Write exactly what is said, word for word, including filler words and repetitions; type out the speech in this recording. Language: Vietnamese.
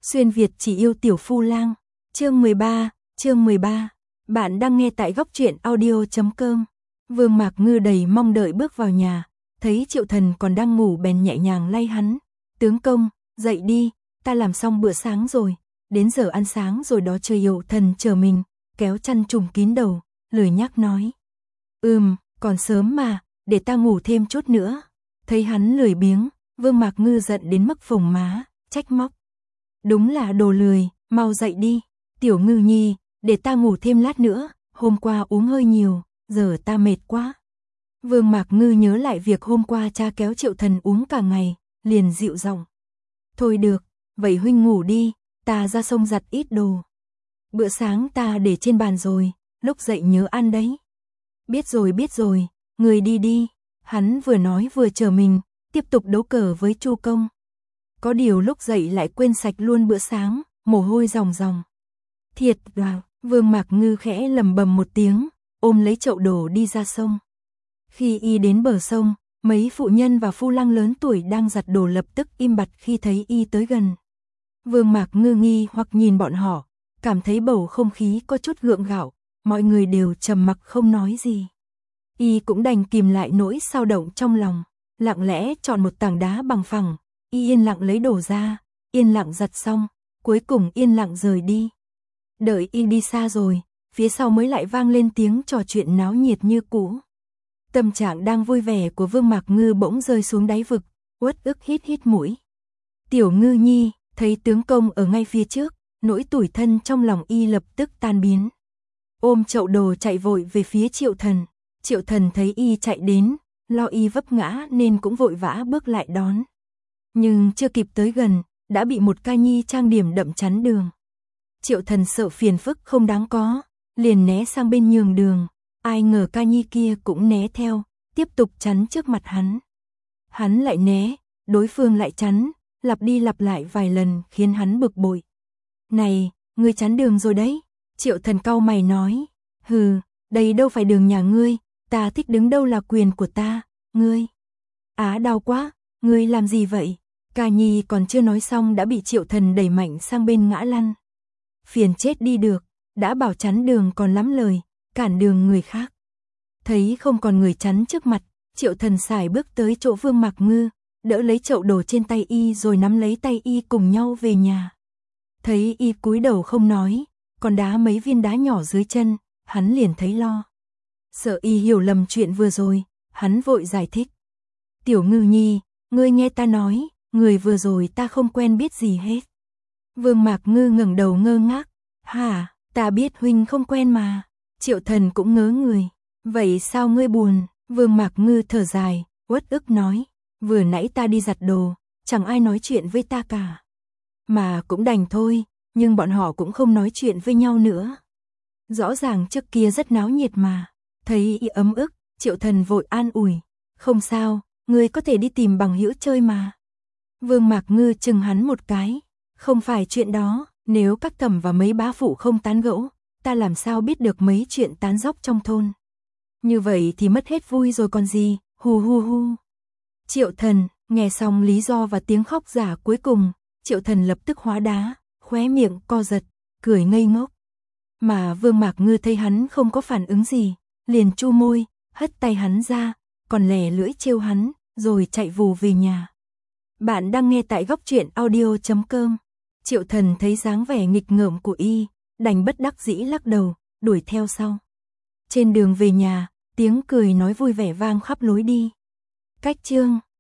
Xuyên Việt chỉ yêu tiểu phu lang. Chương mười ba, chương mười ba. Bạn đang nghe tại góc truyện audio chấm com. Vương Mạc Ngư đầy mong đợi bước vào nhà, thấy Triệu Thần còn đang ngủ bèn nhẹ nhàng lay hắn. Tướng công, dậy đi, ta làm xong bữa sáng rồi, đến giờ ăn sáng rồi đó. Triệu Thần chờ mình, kéo chăn trùm kín đầu, lười nhác nói. Ừm, còn sớm mà, để ta ngủ thêm chút nữa. Thấy hắn lười biếng, Vương Mạc Ngư giận đến mức phồng má, trách móc. Đúng là đồ lười, mau dậy đi, Tiểu Ngư Nhi, để ta ngủ thêm lát nữa, hôm qua uống hơi nhiều, giờ ta mệt quá. Vương Mạc Ngư nhớ lại việc hôm qua cha kéo Triệu Thần uống cả ngày, liền dịu giọng. Thôi được, vậy huynh ngủ đi, ta ra sông giặt ít đồ. Bữa sáng ta để trên bàn rồi, lúc dậy nhớ ăn đấy. Biết rồi biết rồi, người đi đi. Hắn vừa nói vừa chờ mình, tiếp tục đấu cờ với Chu Công. Có điều lúc dậy lại quên sạch luôn bữa sáng, mồ hôi ròng ròng. Thiệt là, Vương Mạc Ngư khẽ lầm bầm một tiếng, ôm lấy chậu đồ đi ra sông. Khi y đến bờ sông, mấy phụ nhân và phu lang lớn tuổi đang giặt đồ lập tức im bặt khi thấy y tới gần. Vương Mạc Ngư nghi hoặc nhìn bọn họ, cảm thấy bầu không khí có chút gượng gạo, mọi người đều trầm mặc không nói gì. Y cũng đành kìm lại nỗi xao động trong lòng, lặng lẽ chọn một tảng đá bằng phẳng, y yên lặng lấy đồ ra, yên lặng giặt xong, cuối cùng yên lặng rời đi. Đợi y đi xa rồi, phía sau mới lại vang lên tiếng trò chuyện náo nhiệt như cũ. Tâm trạng đang vui vẻ của Vương Mạc Ngư bỗng rơi xuống đáy vực, uất ức hít hít mũi. Tiểu Ngư Nhi, thấy tướng công ở ngay phía trước, nỗi tủi thân trong lòng y lập tức tan biến. Ôm chậu đồ chạy vội về phía Triệu Thần. Triệu Thần thấy y chạy đến, lo y vấp ngã nên cũng vội vã bước lại đón. Nhưng chưa kịp tới gần, đã bị một ca nhi trang điểm đậm chắn đường. Triệu Thần sợ phiền phức không đáng có, liền né sang bên nhường đường. Ai ngờ ca nhi kia cũng né theo, tiếp tục chắn trước mặt hắn. Hắn lại né, đối phương lại chắn, lặp đi lặp lại vài lần khiến hắn bực bội. Này, ngươi chắn đường rồi đấy. Triệu Thần cau mày nói. Hừ, đây đâu phải đường nhà ngươi, ta thích đứng đâu là quyền của ta, ngươi. Á đau quá, ngươi làm gì vậy? Ca nhi còn chưa nói xong đã bị Triệu Thần đẩy mạnh sang bên ngã lăn. Phiền chết đi được, đã bảo chắn đường còn lắm lời, cản đường người khác. Thấy không còn người chắn trước mặt, Triệu Thần sải bước tới chỗ Vương Mạc Ngư, đỡ lấy chậu đồ trên tay y rồi nắm lấy tay y cùng nhau về nhà. Thấy y cúi đầu không nói, còn đá mấy viên đá nhỏ dưới chân, hắn liền thấy lo. Sợ y hiểu lầm chuyện vừa rồi, hắn vội giải thích. Tiểu Ngư Nhi, ngươi nghe ta nói, người vừa rồi ta không quen biết gì hết. Vương Mạc Ngư ngẩng đầu ngơ ngác. Hả, ta biết huynh không quen mà. Triệu Thần cũng ngớ người. Vậy sao ngươi buồn? Vương Mạc Ngư thở dài, uất ức nói. Vừa nãy ta đi giặt đồ, chẳng ai nói chuyện với ta cả. Mà cũng đành thôi, nhưng bọn họ cũng không nói chuyện với nhau nữa. Rõ ràng trước kia rất náo nhiệt mà. Thấy y ấm ức, Triệu Thần vội an ủi. Không sao, ngươi có thể đi tìm bằng hữu chơi mà. Vương Mạc Ngư chừng hắn một cái. Không phải chuyện đó, nếu các thẩm và mấy bá phụ không tán gẫu, ta làm sao biết được mấy chuyện tán dóc trong thôn. Như vậy thì mất hết vui rồi còn gì, hu hu hu. Triệu Thần, nghe xong lý do và tiếng khóc giả cuối cùng, Triệu Thần lập tức hóa đá, khóe miệng co giật, cười ngây ngốc. Mà Vương Mạc Ngư thấy hắn không có phản ứng gì, liền chu môi, hất tay hắn ra, còn lè lưỡi trêu hắn, rồi chạy vù về nhà. Bạn đang nghe tại góc truyện audio chấm com. Triệu Thần thấy dáng vẻ nghịch ngợm của y, đành bất đắc dĩ lắc đầu, đuổi theo sau. Trên đường về nhà, tiếng cười nói vui vẻ vang khắp lối đi. Cách chương